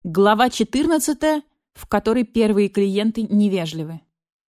Глава 14, в которой первые клиенты невежливы.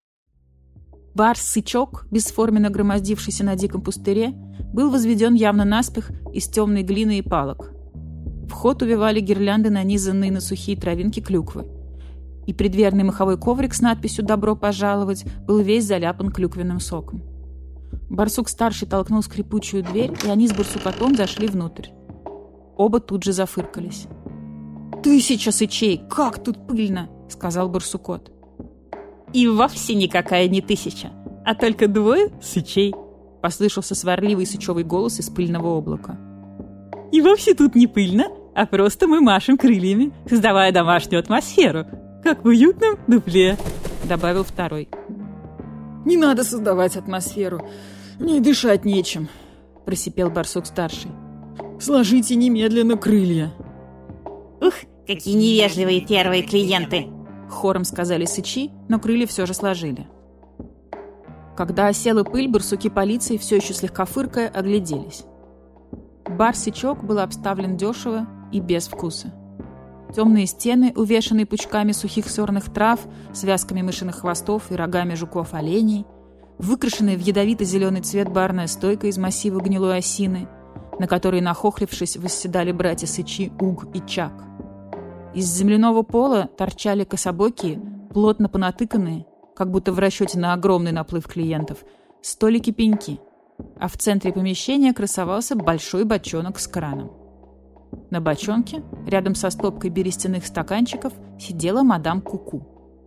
Бар-сычок, бесформенно громоздившийся на диком пустыре, был возведен явно наспех из темной глины и палок. Вход увивали гирлянды, нанизанные на сухие травинки клюквы. И преддверный маховой коврик с надписью «Добро пожаловать» был весь заляпан клюквенным соком. Барсук-старший толкнул скрипучую дверь, и они с Барсукотом зашли внутрь. Оба тут же зафыркались. «1000 сычей! Как тут пыльно!» — сказал Барсукот. «И вовсе никакая не 1000, а только 2 сычей!» — послышался сварливый сычевый голос из пыльного облака. «И вовсе тут не пыльно, а просто мы машем крыльями, создавая домашнюю атмосферу, как в уютном дупле», — добавил второй. «Не надо создавать атмосферу, мне дышать нечем», — просипел Барсук-старший. «Сложите немедленно крылья». «Ух, какие невежливые первые клиенты!» Хором сказали сычи, но крылья все же сложили. Когда осела пыль, барсуки полиции, все еще слегка фыркая, огляделись. Бар-сычок был обставлен дешево и без вкуса. Темные стены, увешанные пучками сухих сорных трав, связками мышиных хвостов и рогами жуков-оленей, выкрашенная в ядовито-зеленый цвет барная стойка из массива гнилой осины, на которой, нахохлившись, восседали братья сычи Уг и Чак. Из земляного пола торчали кособокие, плотно понатыканные, как будто в расчете на огромный наплыв клиентов, столики-пеньки, а в центре помещения красовался большой бочонок с краном. На бочонке, рядом со стопкой берестяных стаканчиков, сидела мадам Куку.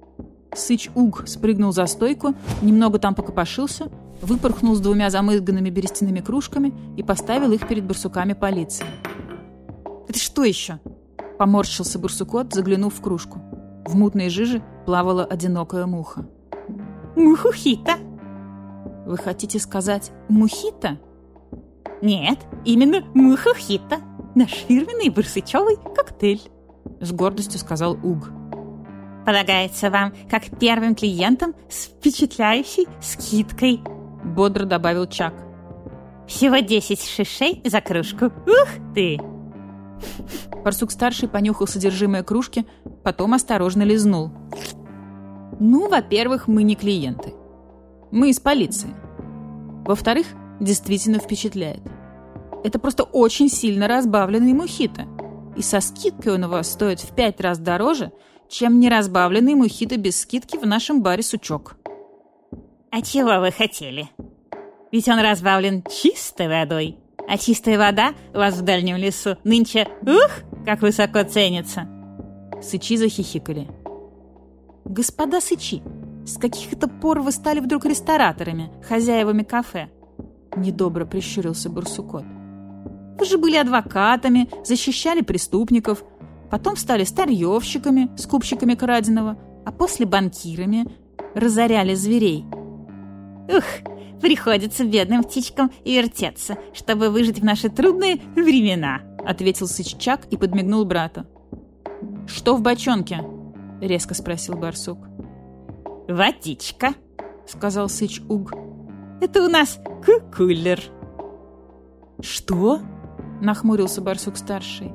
Сыч Уг спрыгнул за стойку, немного там покопошился, выпорхнул с 2 замызганными берестяными кружками и поставил их перед барсуками полиции. «Это что еще?» — поморщился Барсукот, заглянув в кружку. В мутной жиже плавала одинокая муха. «Мухухита!» «Вы хотите сказать мухита?» «Нет, именно мухухита. Наш фирменный барсычевый коктейль», — с гордостью сказал Уг. «Полагается вам, как первым клиентам, с впечатляющей скидкой», — бодро добавил Чак. «Всего 10 шишей за кружку. Ух ты!» Барсук-старший понюхал содержимое кружки, потом осторожно лизнул. «Ну, во-первых, мы не клиенты. Мы из полиции. Во-вторых, действительно впечатляет. Это просто очень сильно разбавленный мохито. И со скидкой он у вас стоит в 5 раз дороже, чем неразбавленный мохито без скидки в нашем баре «Сучок». «А чего вы хотели? Ведь он разбавлен чистой водой. А чистая вода у вас в дальнем лесу нынче, как высоко ценится!» Сычи захихикали. «Господа сычи, с каких это пор вы стали вдруг рестораторами, хозяевами кафе?» Недобро прищурился Барсукот. «Вы же были адвокатами, защищали преступников, потом стали старьевщиками, скупщиками краденого, а после банкирами, разоряли зверей». Приходится бедным птичкам вертеться, чтобы выжить в наши трудные времена», — ответил сыч Чак и подмигнул брату. «Что в бочонке?» — резко спросил барсук. «Водичка», — сказал сыч Уг. «Это у нас кулер». «Что?» — нахмурился барсук-старший.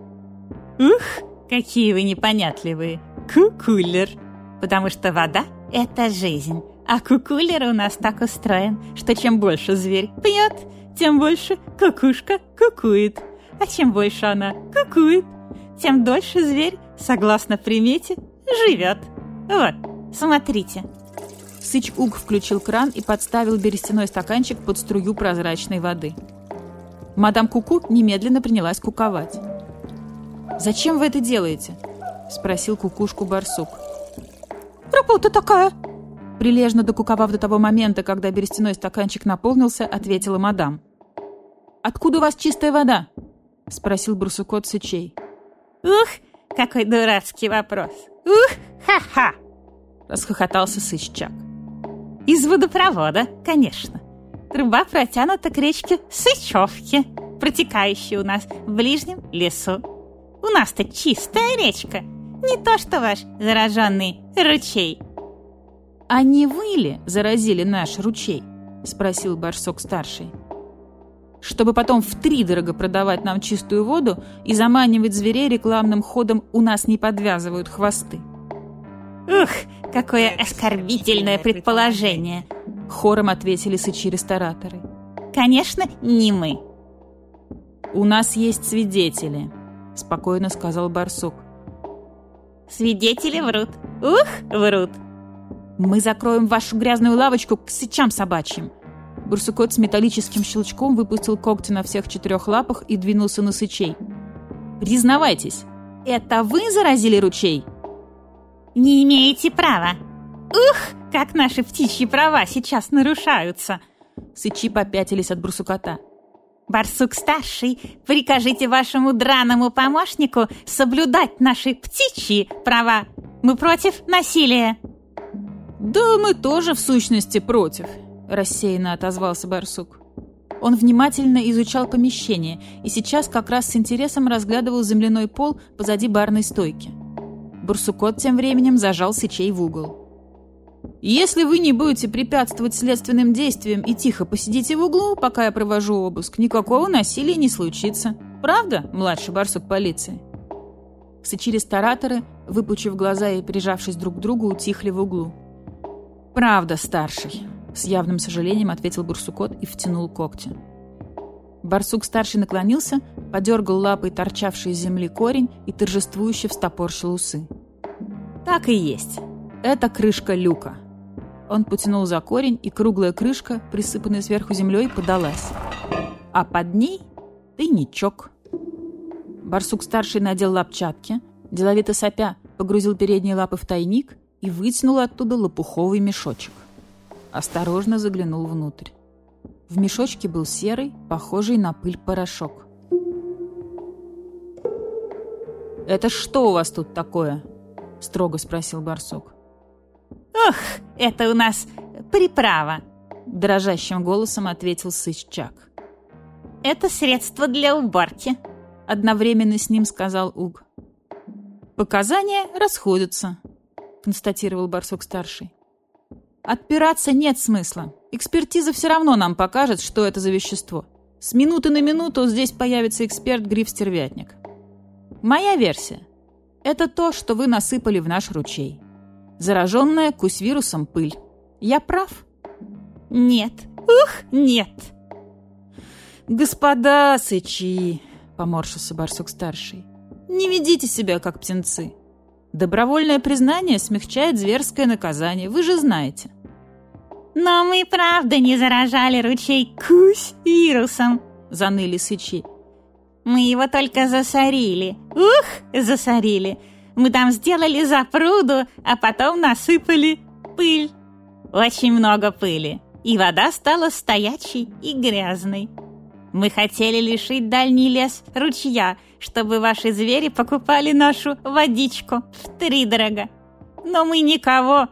Какие вы непонятливые. Кулер. Потому что вода — это жизнь. А кукулер у нас так устроен, что чем больше зверь пьет, тем больше кукушка кукует. А чем больше она кукует, тем дольше зверь, согласно примете, живет. Вот, смотрите». Сыч Уг включил кран и подставил берестяной стаканчик под струю прозрачной воды. Мадам Куку немедленно принялась куковать. «Зачем вы это делаете?» — спросил кукушку барсук. «Работа такая!» Прилежно докуковав до того момента, когда берестяной стаканчик наполнился, ответила мадам. «Откуда у вас чистая вода?» — спросил Барсукот сычей. Какой дурацкий вопрос! Ха-ха!» — расхохотался сыч Чак. «Из водопровода, конечно. Труба протянута к речке Сычевке, протекающей у нас в ближнем лесу. У нас-то чистая речка, не то что ваш зараженный ручей». «А не вы ли заразили наш ручей?» — спросил барсук-старший. чтобы потом втридорого продавать нам чистую воду и заманивать зверей рекламным ходом «у нас не подвязывают хвосты». Ух, какое оскорбительное предположение! Хором ответили сычи-рестораторы. Конечно, не мы. «У нас есть свидетели», — спокойно сказал барсук. Свидетели врут. Ух, врут. «Мы закроем вашу грязную лавочку к сычам собачьим». Барсукот с металлическим щелчком выпустил когти на всех 4 лапах и двинулся на сычей. «Признавайтесь, это вы заразили ручей?» Не имеете права. Ух, как наши птичьи права сейчас нарушаются. Сычи попятились от барсукота. Барсук-старший, прикажите вашему драному помощнику соблюдать наши птичьи права. Мы против насилия. «Да мы тоже, в сущности, против», — рассеянно отозвался барсук. Он внимательно изучал помещение и сейчас как раз с интересом разглядывал земляной пол позади барной стойки. Барсукот тем временем зажал сычей в угол. «Если вы не будете препятствовать следственным действиям и тихо посидите в углу, пока я провожу обыск, никакого насилия не случится. Правда, младший барсук полиции?» Сычи-рестораторы, выпучив глаза и прижавшись друг к другу, утихли в углу. «Правда, старший», — с явным сожалением ответил барсукот и втянул когти. Барсук-старший наклонился, подергал лапой торчавший из земли корень и торжествующе встопорщил усы. «Так и есть. Это крышка люка». Он потянул за корень, и круглая крышка, присыпанная сверху землей, подалась. А под ней тайничок. Барсук-старший надел лапчатки, деловито сопя погрузил передние лапы в тайник и вытянул оттуда лопуховый мешочек. Осторожно заглянул внутрь. В мешочке был серый, похожий на пыль порошок. «Это что у вас тут такое?» — строго спросил барсук. «Ох, это у нас приправа», — дрожащим голосом ответил сыччак. «Это средство для уборки», — одновременно с ним сказал Уг. «Показания расходятся», — констатировал барсук-старший. «Отпираться нет смысла. Экспертиза все равно нам покажет, что это за вещество. С минуты на минуту здесь появится эксперт Гриф-стервятник. Моя версия – это то, что вы насыпали в наш ручей. Зараженная кусь-вирусом пыль. Я прав?» «Нет. Ух, нет!» «Господа сычи!» – поморщился барсук-старший. «Не ведите себя, как птенцы. Добровольное признание смягчает зверское наказание, вы же знаете». «Но мы правда не заражали ручей кусь-вирусом», — заныли сычи. «Мы его только засорили. Ух, засорили. Мы там сделали запруду, а потом насыпали пыль. Очень много пыли, и вода стала стоячей и грязной. Мы хотели лишить дальний лес ручья, чтобы ваши звери покупали нашу водичку втридорога. Но мы никого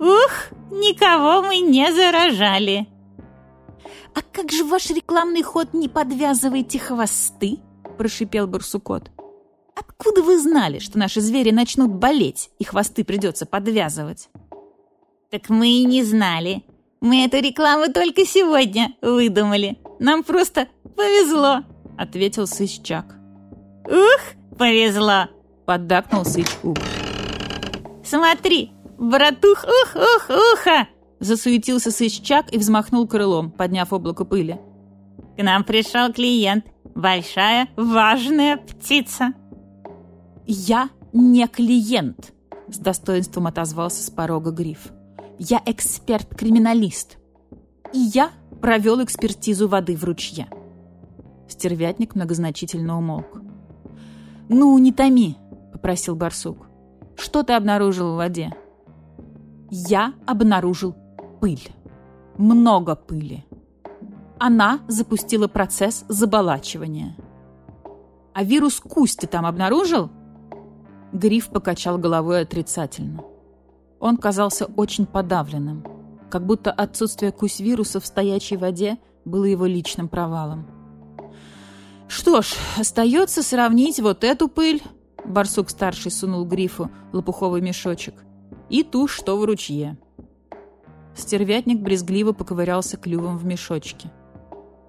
мы не заражали». «А как же ваш рекламный ход «не подвязывайте хвосты»?» – прошипел барсукот. «Откуда вы знали, что наши звери начнут болеть, и хвосты придется подвязывать?» «Так мы и не знали. Мы эту рекламу только сегодня выдумали. Нам просто повезло», — ответил сыччак. «Ух, повезло», — поддакнул сыч-ух. «Смотри, братух, ух-ух-уха!» — засуетился сыччак и взмахнул крылом, подняв облако пыли. «К нам пришел клиент. Большая, важная птица». «Я не клиент», — с достоинством отозвался с порога Гриф. «Я эксперт-криминалист. И я провел экспертизу воды в ручье». Стервятник многозначительно умолк. «Ну, не томи», — попросил барсук. «Что ты обнаружил в воде?» «Я обнаружил пыль. Много пыли. Она запустила процесс заболачивания». «А вирус кусь ты там обнаружил?» Гриф покачал головой отрицательно. Он казался очень подавленным, как будто отсутствие кусь-вируса в стоячей воде было его личным провалом. «Что ж, остается сравнить вот эту пыль», — барсук-старший сунул Грифу лопуховый мешочек, «и ту, что в ручье». Стервятник брезгливо поковырялся клювом в мешочке.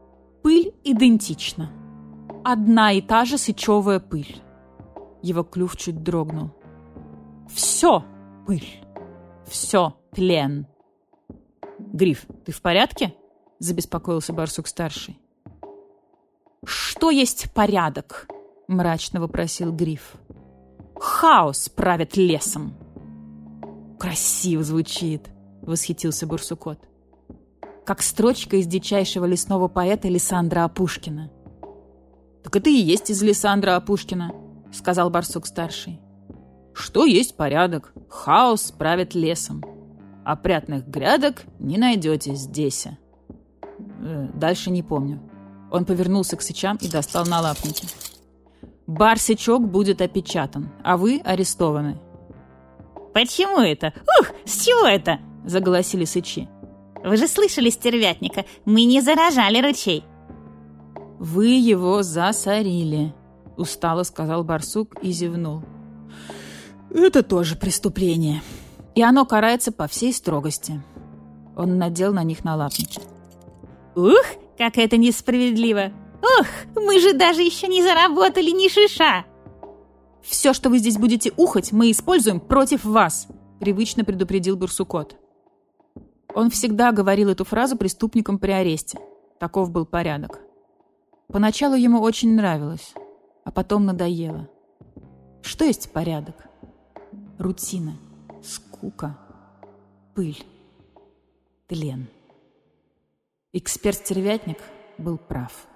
Пыль идентична. Одна и та же сычевая пыль. Его клюв чуть дрогнул. Все пыль. Все тлен. «Гриф, ты в порядке?» — забеспокоился барсук-старший. «Что есть порядок?» — мрачно вопросил Гриф. «Хаос правит лесом». «Красиво звучит», — восхитился барсукот. «Как строчка из дичайшего лесного поэта Лисандра Апушкина». «Так это и есть из Лисандра Апушкина», — сказал барсук-старший. «Что есть порядок? Хаос правит лесом. Опрятных грядок не найдете здесь». Дальше не помню. Он повернулся к сычам и достал налапники. «Барсичок будет опечатан, а вы арестованы». «Почему это? Ух, с чего это?» — заголосили сычи. «Вы же слышали стервятника, мы не заражали ручей». «Вы его засорили», — устало сказал барсук и зевнул. «Это тоже преступление, и оно карается по всей строгости». Он надел на них налапники. «Ух, как это несправедливо! Ух, мы же даже еще не заработали ни шиша!» «Все, что вы здесь будете ухать, мы используем против вас», — привычно предупредил барсукот. Он всегда говорил эту фразу преступникам при аресте. Таков был порядок. Поначалу ему очень нравилось, а потом надоело. Что есть порядок? Рутина, скука, пыль, тлен. Эксперт-стервятник был прав.